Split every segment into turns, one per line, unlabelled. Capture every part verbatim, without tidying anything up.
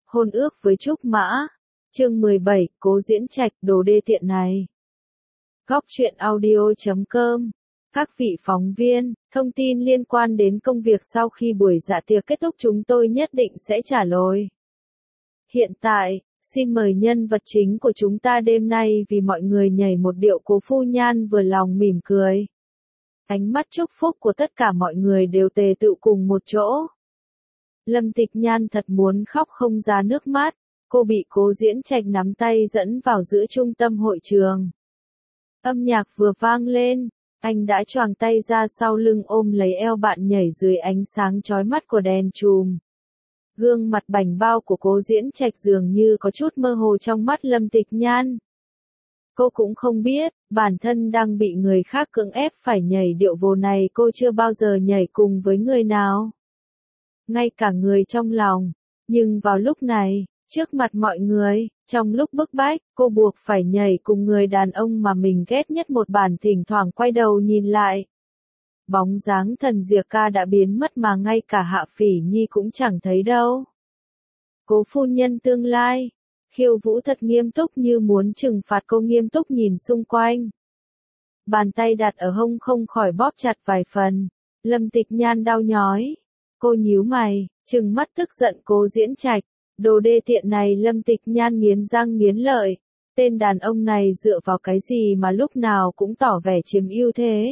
Hôn ước với Trúc Mã. Chương mười bảy, Cố Diễn Trạch, đồ đê tiện này. Góc truyện audio chấm com. Các vị phóng viên, thông tin liên quan đến công việc sau khi buổi dạ tiệc kết thúc chúng tôi nhất định sẽ trả lời. Hiện tại, xin mời nhân vật chính của chúng ta đêm nay vì mọi người nhảy một điệu Cố Phu Nhan vừa lòng mỉm cười. Ánh mắt chúc phúc của tất cả mọi người đều tề tựu cùng một chỗ. Lâm Tịch Nhan thật muốn khóc không ra nước mắt, cô bị Cố Diễn Trạch nắm tay dẫn vào giữa trung tâm hội trường. Âm nhạc vừa vang lên, anh đã choàng tay ra sau lưng ôm lấy eo bạn nhảy dưới ánh sáng chói mắt của đèn chùm. Gương mặt bảnh bao của Cố Diễn Trạch dường như có chút mơ hồ trong mắt Lâm Tịch Nhan. Cô cũng không biết, bản thân đang bị người khác cưỡng ép phải nhảy điệu vồ này, cô chưa bao giờ nhảy cùng với người nào. Ngay cả người trong lòng. Nhưng vào lúc này, trước mặt mọi người, trong lúc bức bách, cô buộc phải nhảy cùng người đàn ông mà mình ghét nhất một bản, thỉnh thoảng quay đầu nhìn lại. Bóng dáng Thần Diệc Ca đã biến mất mà ngay cả Hạ Phỉ Nhi cũng chẳng thấy đâu. Cố phu nhân tương lai. Khiêu Vũ thật nghiêm túc như muốn trừng phạt cô, nghiêm túc nhìn xung quanh. Bàn tay đặt ở hông không khỏi bóp chặt vài phần. Lâm Tịch Nhan đau nhói. Cô nhíu mày, trừng mắt tức giận Cố Diễn Trạch. Đồ đê tiện này, Lâm Tịch Nhan nghiến răng nghiến lợi. Tên đàn ông này dựa vào cái gì mà lúc nào cũng tỏ vẻ chiếm ưu thế.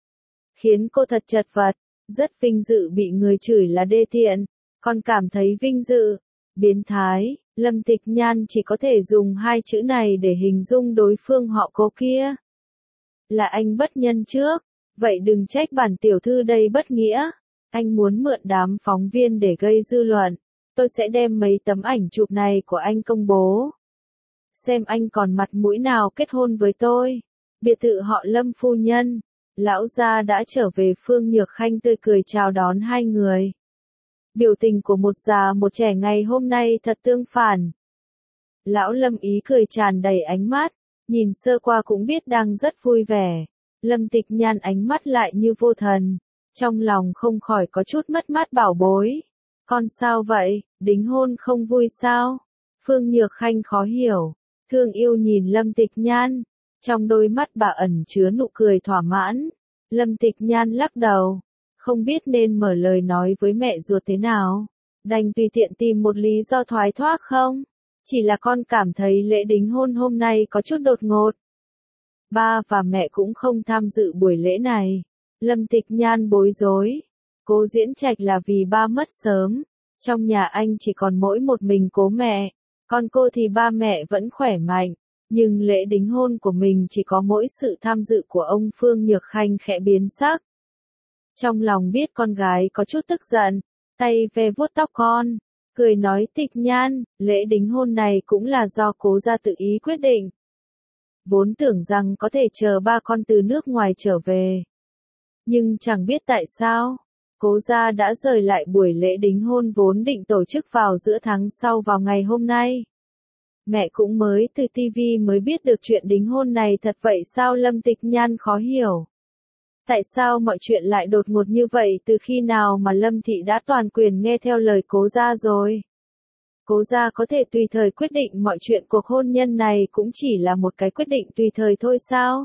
Khiến cô thật chật vật, rất vinh dự bị người chửi là đê tiện, còn cảm thấy vinh dự. Biến thái, Lâm Tịch Nhan chỉ có thể dùng hai chữ này để hình dung đối phương họ Cố kia. Là anh bất nhân trước, vậy đừng trách bản tiểu thư đây bất nghĩa. Anh muốn mượn đám phóng viên để gây dư luận, tôi sẽ đem mấy tấm ảnh chụp này của anh công bố. Xem anh còn mặt mũi nào kết hôn với tôi. Biệt thự họ Lâm phu nhân, lão gia đã trở về, Phương Nhược Khanh tươi cười chào đón hai người. Biểu tình của một già một trẻ ngày hôm nay thật tương phản. Lão Lâm ý cười tràn đầy ánh mắt, nhìn sơ qua cũng biết đang rất vui vẻ. Lâm Tịch Nhan ánh mắt lại như vô thần, trong lòng không khỏi có chút mất mát, bảo bối. Con sao vậy, đính hôn không vui sao? Phương Nhược Khanh khó hiểu, thương yêu nhìn Lâm Tịch Nhan, trong đôi mắt bà ẩn chứa nụ cười thỏa mãn. Lâm Tịch Nhan lắc đầu, không biết nên mở lời nói với mẹ ruột thế nào, đành tùy tiện tìm một lý do thoái thoát không? Chỉ là con cảm thấy lễ đính hôn hôm nay có chút đột ngột. Ba và mẹ cũng không tham dự buổi lễ này. Lâm Tịch Nhan bối rối. Cố Diễn Trạch là vì ba mất sớm, trong nhà anh chỉ còn mỗi một mình Cố mẹ, còn cô thì ba mẹ vẫn khỏe mạnh, nhưng lễ đính hôn của mình chỉ có mỗi sự tham dự của ông. Phương Nhược Khanh khẽ biến sắc. Trong lòng biết con gái có chút tức giận, tay ve vuốt tóc con, cười nói, Tịch Nhan, lễ đính hôn này cũng là do Cố gia tự ý quyết định. Vốn tưởng rằng có thể chờ ba con từ nước ngoài trở về. Nhưng chẳng biết tại sao, Cố gia đã rời lại buổi lễ đính hôn vốn định tổ chức vào giữa tháng sau vào ngày hôm nay. Mẹ cũng mới từ ti vi mới biết được chuyện đính hôn này thật vậy sao? Lâm Tịch Nhan khó hiểu. Tại sao mọi chuyện lại đột ngột như vậy? Từ khi nào mà Lâm thị đã toàn quyền nghe theo lời Cố gia rồi? Cố gia có thể tùy thời quyết định mọi chuyện, cuộc hôn nhân này cũng chỉ là một cái quyết định tùy thời thôi sao?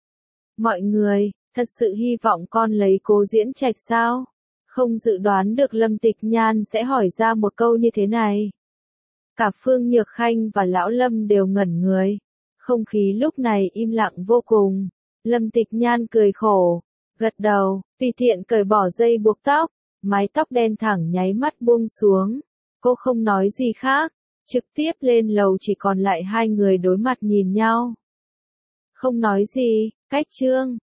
Mọi người, thật sự hy vọng con lấy Cố Diễn Trạch sao? Không dự đoán được Lâm Tịch Nhan sẽ hỏi ra một câu như thế này. Cả Phương Nhược Khanh và Lão Lâm đều ngẩn người. Không khí lúc này im lặng vô cùng. Lâm Tịch Nhan cười khổ, gật đầu, tùy tiện cởi bỏ dây buộc tóc, mái tóc đen thẳng nháy mắt buông xuống. Cô không nói gì khác, trực tiếp lên lầu, chỉ còn lại hai người đối mặt nhìn nhau. Không nói gì, cách trương,